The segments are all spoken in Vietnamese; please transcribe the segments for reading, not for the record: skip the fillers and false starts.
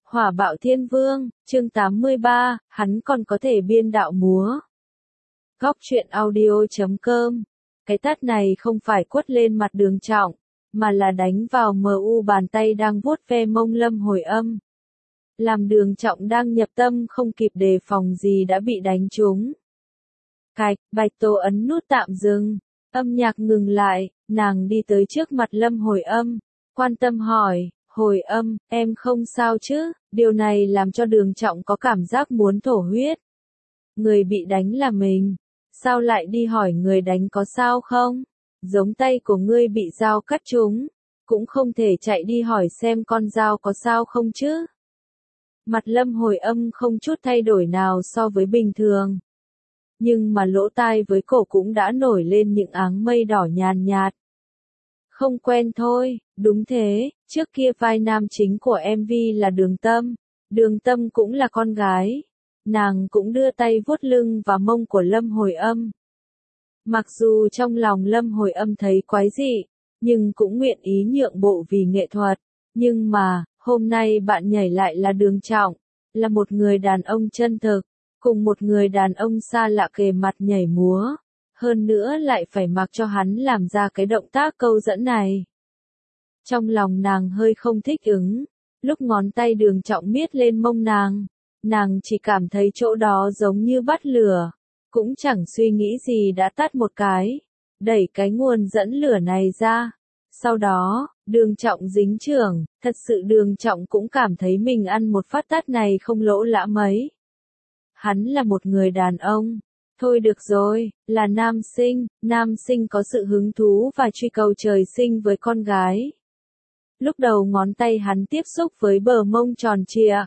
Hỏa bạo thiên vương, chương 83, hắn còn có thể biên đạo múa. Góc truyện audio.com. Cái tát này không phải quất lên mặt Đường Trọng, mà là đánh vào MU bàn tay đang vuốt ve mông Lâm Hồi Âm. Làm Đường Trọng đang nhập tâm không kịp đề phòng gì đã bị đánh trúng. Cạch, Bạch Tố ấn nút tạm dừng, âm nhạc ngừng lại, nàng đi tới trước mặt Lâm Hồi Âm, quan tâm hỏi, Hồi Âm, em không sao chứ? Điều này làm cho Đường Trọng có cảm giác muốn thổ huyết. Người bị đánh là mình, sao lại đi hỏi người đánh có sao không? Giống tay của ngươi bị dao cắt trúng, cũng không thể chạy đi hỏi xem con dao có sao không chứ? Mặt Lâm Hồi Âm không chút thay đổi nào so với bình thường. Nhưng mà lỗ tai với cổ cũng đã nổi lên những áng mây đỏ nhàn nhạt. Không quen thôi, đúng thế, trước kia vai nam chính của MV là Đường Tâm. Đường Tâm cũng là con gái. Nàng cũng đưa tay vuốt lưng và mông của Lâm Hồi Âm. Mặc dù trong lòng Lâm Hồi Âm thấy quái dị, nhưng cũng nguyện ý nhượng bộ vì nghệ thuật. Nhưng mà, hôm nay bạn nhảy lại là Đường Trọng, là một người đàn ông chân thực, cùng một người đàn ông xa lạ kề mặt nhảy múa. Hơn nữa lại phải mặc cho hắn làm ra cái động tác câu dẫn này. Trong lòng nàng hơi không thích ứng, lúc ngón tay Đường Trọng miết lên mông nàng chỉ cảm thấy chỗ đó giống như bắt lửa, cũng chẳng suy nghĩ gì đã tát một cái, đẩy cái nguồn dẫn lửa này ra. Sau đó, Đường Trọng dính chưởng, thật sự Đường Trọng cũng cảm thấy mình ăn một phát tát này không lỗ lã mấy. Hắn là một người đàn ông. Thôi được rồi, là nam sinh có sự hứng thú và truy cầu trời sinh với con gái. Lúc đầu ngón tay hắn tiếp xúc với bờ mông tròn trịa,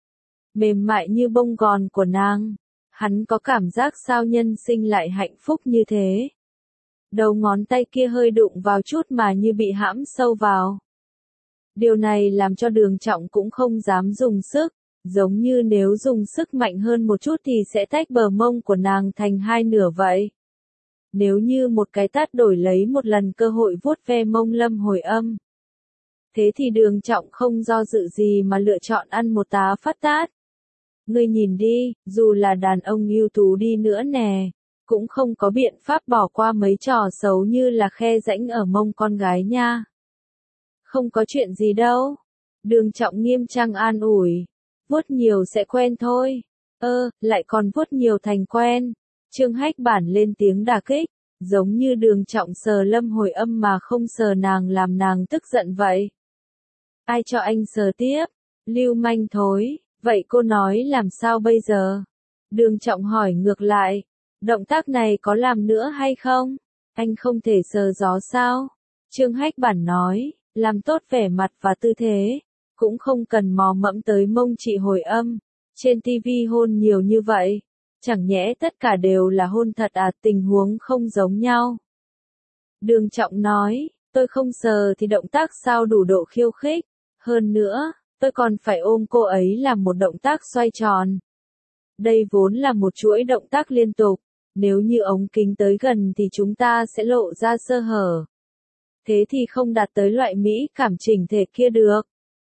mềm mại như bông gòn của nàng. Hắn có cảm giác sao nhân sinh lại hạnh phúc như thế. Đầu ngón tay kia hơi đụng vào chút mà như bị hãm sâu vào. Điều này làm cho Đường Trọng cũng không dám dùng sức. Giống như nếu dùng sức mạnh hơn một chút thì sẽ tách bờ mông của nàng thành hai nửa vậy. Nếu như một cái tát đổi lấy một lần cơ hội vuốt ve mông Lâm Hồi Âm. Thế thì Đường Trọng không do dự gì mà lựa chọn ăn một tá phát tát. Ngươi nhìn đi, dù là đàn ông ưu tú đi nữa nè, cũng không có biện pháp bỏ qua mấy trò xấu như là khe rãnh ở mông con gái nha. Không có chuyện gì đâu. Đường Trọng nghiêm trang an ủi. Vuốt nhiều sẽ quen thôi. Lại còn vuốt nhiều thành quen. Trương Hách Bản lên tiếng đả kích, giống như Đường Trọng sờ Lâm Hồi Âm mà không sờ nàng làm nàng tức giận vậy. Ai cho anh sờ tiếp? Lưu manh thối, vậy cô nói làm sao bây giờ? Đường Trọng hỏi ngược lại, động tác này có làm nữa hay không? Anh không thể sờ gió sao? Trương Hách Bản nói, làm tốt vẻ mặt và tư thế. Cũng không cần mò mẫm tới mông chị Hồi Âm. Trên tivi hôn nhiều như vậy. Chẳng nhẽ tất cả đều là hôn thật à, tình huống không giống nhau. Đường Trọng nói, tôi không sờ thì động tác sao đủ độ khiêu khích. Hơn nữa, tôi còn phải ôm cô ấy làm một động tác xoay tròn. Đây vốn là một chuỗi động tác liên tục. Nếu như ống kính tới gần thì chúng ta sẽ lộ ra sơ hở. Thế thì không đạt tới loại mỹ cảm chỉnh thể kia được.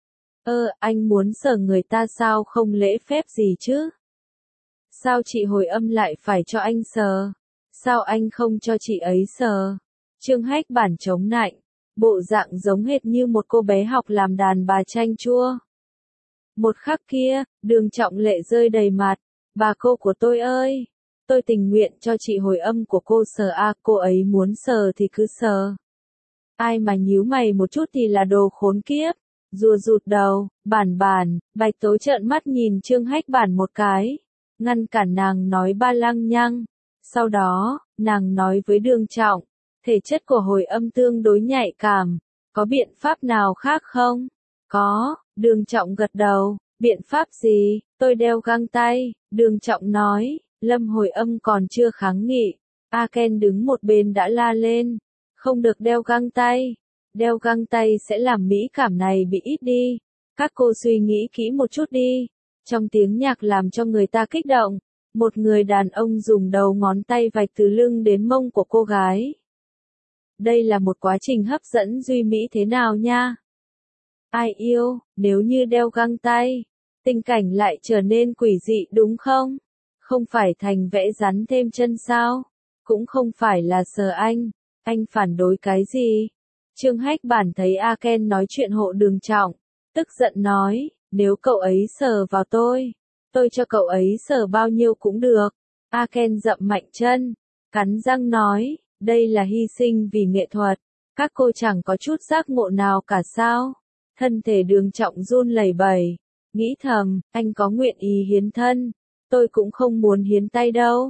Anh muốn sờ người ta sao không lễ phép gì chứ? Sao chị Hồi Âm lại phải cho anh sờ? Sao anh không cho chị ấy sờ? Trương Hách Bản chống nạnh, bộ dạng giống hệt như một cô bé học làm đàn bà chanh chua. Một khắc kia, Đường Trọng lệ rơi đầy mặt, bà cô của tôi ơi, tôi tình nguyện cho chị Hồi Âm của cô sờ cô ấy muốn sờ thì cứ sờ. Ai mà nhíu mày một chút thì là đồ khốn kiếp. Rùa rụt đầu, Bạch Tố trợn mắt nhìn Trương Hách Bản một cái, ngăn cản nàng nói ba lăng nhăng. Sau đó, nàng nói với Đường Trọng, thể chất của Hồi Âm tương đối nhạy cảm, có biện pháp nào khác không? Có, Đường Trọng gật đầu, biện pháp gì? Tôi đeo găng tay, Đường Trọng nói. Lâm Hồi Âm còn chưa kháng nghị, A Ken đứng một bên đã la lên, không được đeo găng tay. Đeo găng tay sẽ làm mỹ cảm này bị ít đi. Các cô suy nghĩ kỹ một chút đi. Trong tiếng nhạc làm cho người ta kích động, một người đàn ông dùng đầu ngón tay vạch từ lưng đến mông của cô gái. Đây là một quá trình hấp dẫn duy mỹ thế nào nha? Ai yêu, nếu như đeo găng tay, Tình cảnh lại trở nên quỷ dị đúng không? Không phải Thành vẽ rắn thêm chân sao? Cũng không phải là sờ anh phản đối cái gì? Trương Hách Bản thấy A Ken nói chuyện hộ Đường Trọng, tức giận nói, nếu cậu ấy sờ vào tôi cho cậu ấy sờ bao nhiêu cũng được. A Ken dậm mạnh chân, cắn răng nói, đây là hy sinh vì nghệ thuật, các cô chẳng có chút giác ngộ nào cả sao? Thân thể Đường Trọng run lẩy bẩy, nghĩ thầm, anh có nguyện ý hiến thân, tôi cũng không muốn hiến tay đâu.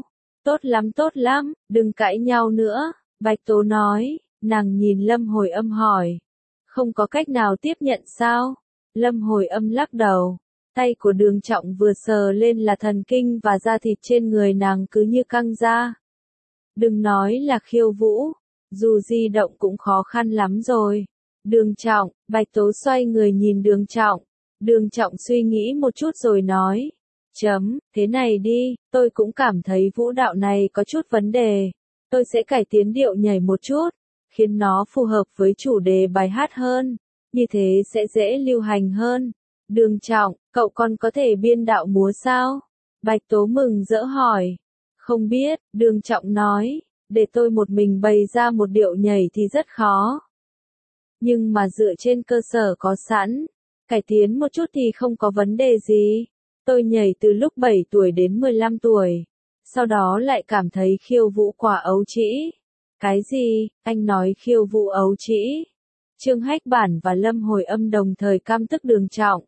Tốt lắm, đừng cãi nhau nữa, Bạch Tố nói, nàng nhìn Lâm Hồi Âm hỏi, không có cách nào tiếp nhận sao? Lâm Hồi Âm lắc đầu, tay của Đường Trọng vừa sờ lên là thần kinh và da thịt trên người nàng cứ như căng ra. Đừng nói là khiêu vũ, dù di động cũng khó khăn lắm rồi. Đường Trọng, Bạch Tố xoay người nhìn Đường Trọng. Đường Trọng suy nghĩ một chút rồi nói, thế này đi, tôi cũng cảm thấy vũ đạo này có chút vấn đề. Tôi sẽ cải tiến điệu nhảy một chút, khiến nó phù hợp với chủ đề bài hát hơn, như thế sẽ dễ lưu hành hơn. Đường Trọng, cậu còn có thể biên đạo múa sao? Bạch Tố mừng rỡ hỏi. Không biết, Đường Trọng nói, để tôi một mình bày ra một điệu nhảy thì rất khó. Nhưng mà dựa trên cơ sở có sẵn, cải tiến một chút thì không có vấn đề gì. Tôi nhảy từ lúc 7 tuổi đến 15 tuổi, sau đó lại cảm thấy khiêu vũ quá ấu trĩ. Cái gì? Anh nói khiêu vũ ấu trĩ? Trương Hách Bản và Lâm Hồi Âm đồng thời căm tức Đường Trọng.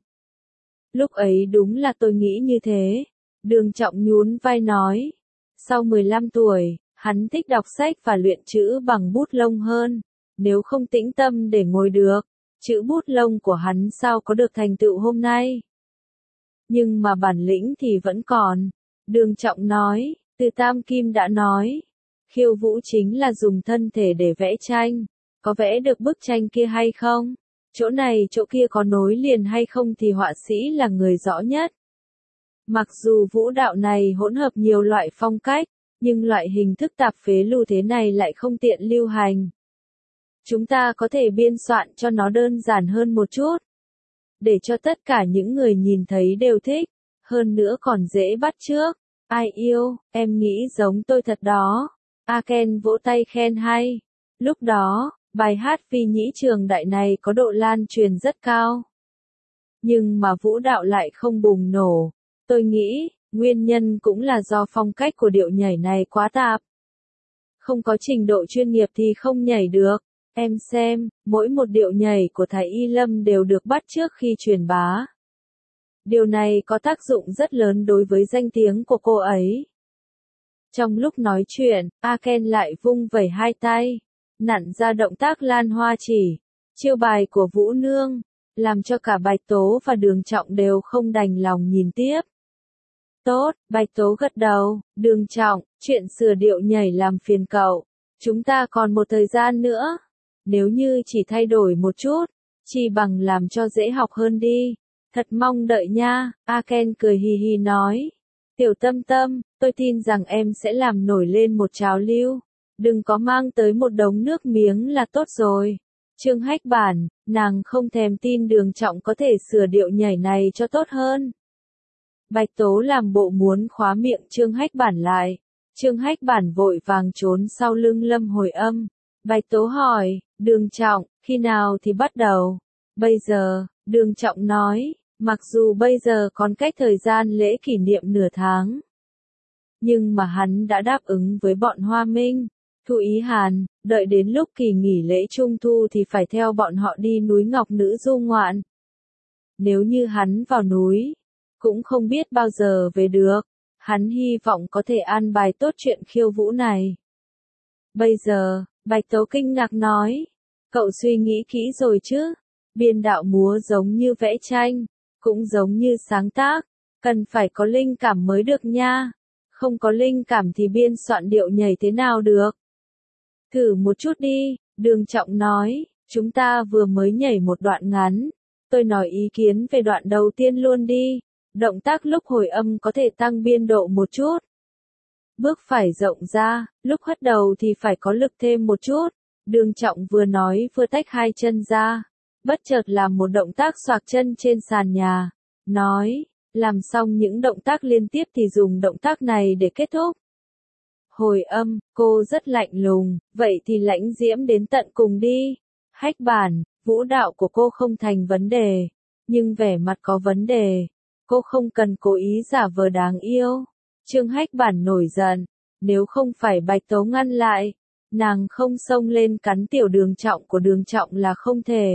Lúc ấy đúng là tôi nghĩ như thế. Đường Trọng nhún vai nói. Sau 15 tuổi, hắn thích đọc sách và luyện chữ bằng bút lông hơn. Nếu không tĩnh tâm để ngồi được, chữ bút lông của hắn sao có được thành tựu hôm nay. Nhưng mà bản lĩnh thì vẫn còn. Đường Trọng nói, Từ Tam Kim đã nói, khiêu vũ chính là dùng thân thể để vẽ tranh. Có vẽ được bức tranh kia hay không? Chỗ này chỗ kia có nối liền hay không thì họa sĩ là người rõ nhất. Mặc dù vũ đạo này hỗn hợp nhiều loại phong cách, nhưng loại hình thức tạp phế lưu thế này lại không tiện lưu hành. Chúng ta có thể biên soạn cho nó đơn giản hơn một chút, để cho tất cả những người nhìn thấy đều thích, hơn nữa còn dễ bắt chước. Ai yêu, em nghĩ giống tôi thật đó. A Ken vỗ tay khen hay. Lúc đó, bài hát Phi Nhĩ Trường Đại này có độ lan truyền rất cao. Nhưng mà vũ đạo lại không bùng nổ. Tôi nghĩ, nguyên nhân cũng là do phong cách của điệu nhảy này quá tạp. Không có trình độ chuyên nghiệp thì không nhảy được. Em xem, mỗi một điệu nhảy của Thái Y Lâm đều được bắt chước khi truyền bá. Điều này có tác dụng rất lớn đối với danh tiếng của cô ấy. Trong lúc nói chuyện, A Ken lại vung vẩy hai tay, nặn ra động tác lan hoa chỉ, chiêu bài của Vũ Nương, làm cho cả Bạch Tố và Đường Trọng đều không đành lòng nhìn tiếp. Tốt, Bạch Tố gật đầu, Đường Trọng, chuyện sửa điệu nhảy làm phiền cậu. Chúng ta còn một thời gian nữa. Nếu như chỉ thay đổi một chút, chỉ bằng làm cho dễ học hơn đi. Thật mong đợi nha, A Ken cười hì hì nói. Tiểu Tâm Tâm, tôi tin rằng em sẽ làm nổi lên một trào lưu. Đừng có mang tới một đống nước miếng là tốt rồi. Trương Hách Bản, nàng không thèm tin Đường Trọng có thể sửa điệu nhảy này cho tốt hơn. Bạch Tố làm bộ muốn khóa miệng Trương Hách Bản lại. Trương Hách Bản vội vàng trốn sau lưng Lâm Hồi Âm. Bạch Tố hỏi, Đường Trọng, khi nào thì bắt đầu? Bây giờ, Đường Trọng nói, mặc dù bây giờ còn cách thời gian lễ kỷ niệm nửa tháng. Nhưng mà hắn đã đáp ứng với bọn Hoa Minh, Thu Ý Hàn, đợi đến lúc kỳ nghỉ lễ Trung Thu thì phải theo bọn họ đi núi Ngọc Nữ du ngoạn. Nếu như hắn vào núi, cũng không biết bao giờ về được, hắn hy vọng có thể an bài tốt chuyện khiêu vũ này. Bây giờ, Bạch Tố kinh ngạc nói, cậu suy nghĩ kỹ rồi chứ, biên đạo múa giống như vẽ tranh, cũng giống như sáng tác, cần phải có linh cảm mới được nha, không có linh cảm thì biên soạn điệu nhảy thế nào được. Thử một chút đi, Đường Trọng nói, chúng ta vừa mới nhảy một đoạn ngắn, tôi nói ý kiến về đoạn đầu tiên luôn đi, động tác lúc hồi âm có thể tăng biên độ một chút. Bước phải rộng ra, lúc hất đầu thì phải có lực thêm một chút. Đường Trọng vừa nói vừa tách hai chân ra, bất chợt làm một động tác xoạc chân trên sàn nhà, nói, Làm xong những động tác liên tiếp thì dùng động tác này để kết thúc. Hồi âm, cô rất lạnh lùng, vậy thì lãnh diễm đến tận cùng đi. Hách bản, vũ đạo của cô không thành vấn đề, nhưng vẻ mặt có vấn đề. Cô không cần cố ý giả vờ đáng yêu. Trương Hách bản nổi giận, nếu không phải Bạch Tố ngăn lại, nàng không xông lên cắn tiểu Đường Trọng của Đường Trọng là không thể.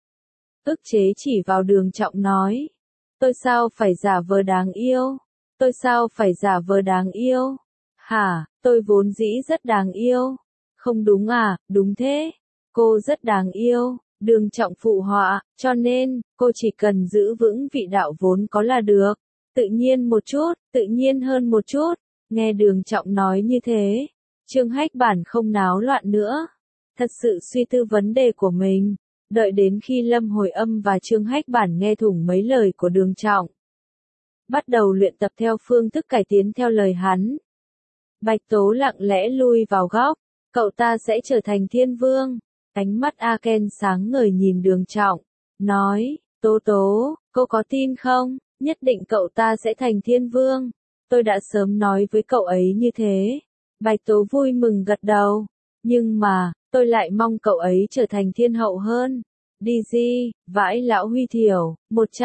Ức chế chỉ vào Đường Trọng nói, tôi sao phải giả vờ đáng yêu? Tôi sao phải giả vờ đáng yêu? Hả, tôi vốn dĩ rất đáng yêu. Không đúng à, đúng thế. Cô rất đáng yêu, Đường Trọng phụ họa, cho nên, cô chỉ cần giữ vững vị đạo vốn có là được. Tự nhiên một chút, tự nhiên hơn một chút. Nghe Đường Trọng nói như thế, Trương Hách bản không náo loạn nữa. Thật sự suy tư vấn đề của mình. Đợi đến khi Lâm Hồi Âm và Trương Hách bản nghe thủng mấy lời của Đường Trọng, bắt đầu luyện tập theo phương thức cải tiến theo lời hắn. Bạch Tố lặng lẽ lui vào góc, cậu ta sẽ trở thành thiên vương. Ánh mắt A Ken sáng ngời nhìn Đường Trọng, nói, Tố Tố, cô có tin không? Nhất định cậu ta sẽ thành thiên vương. Tôi đã sớm nói với cậu ấy như thế. Bạch Tố vui mừng gật đầu. Nhưng mà, tôi lại mong cậu ấy trở thành thiên hậu hơn. DG, vãi lão Huy Thiểu,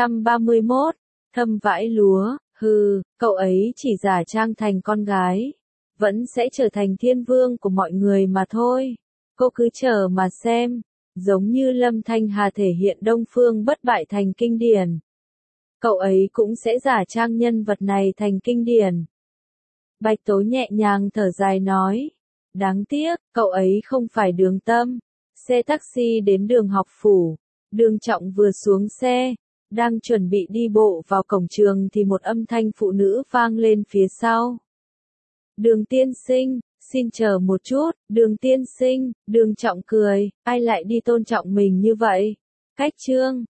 131, thâm vãi lúa, hừ, cậu ấy chỉ giả trang thành con gái. Vẫn sẽ trở thành thiên vương của mọi người mà thôi. Cô cứ chờ mà xem. Giống như Lâm Thanh Hà thể hiện Đông Phương bất bại thành kinh điển. Cậu ấy cũng sẽ giả trang nhân vật này thành kinh điển. Bạch Tố nhẹ nhàng thở dài nói. Đáng tiếc, cậu ấy không phải Đường Tâm. Xe taxi đến Đường Học Phủ. Đường Trọng vừa xuống xe, đang chuẩn bị đi bộ vào cổng trường thì một âm thanh phụ nữ vang lên phía sau. Đường tiên sinh, xin chờ một chút, Đường tiên sinh. Đường Trọng cười, ai lại đi tôn trọng mình như vậy? Cách Trương,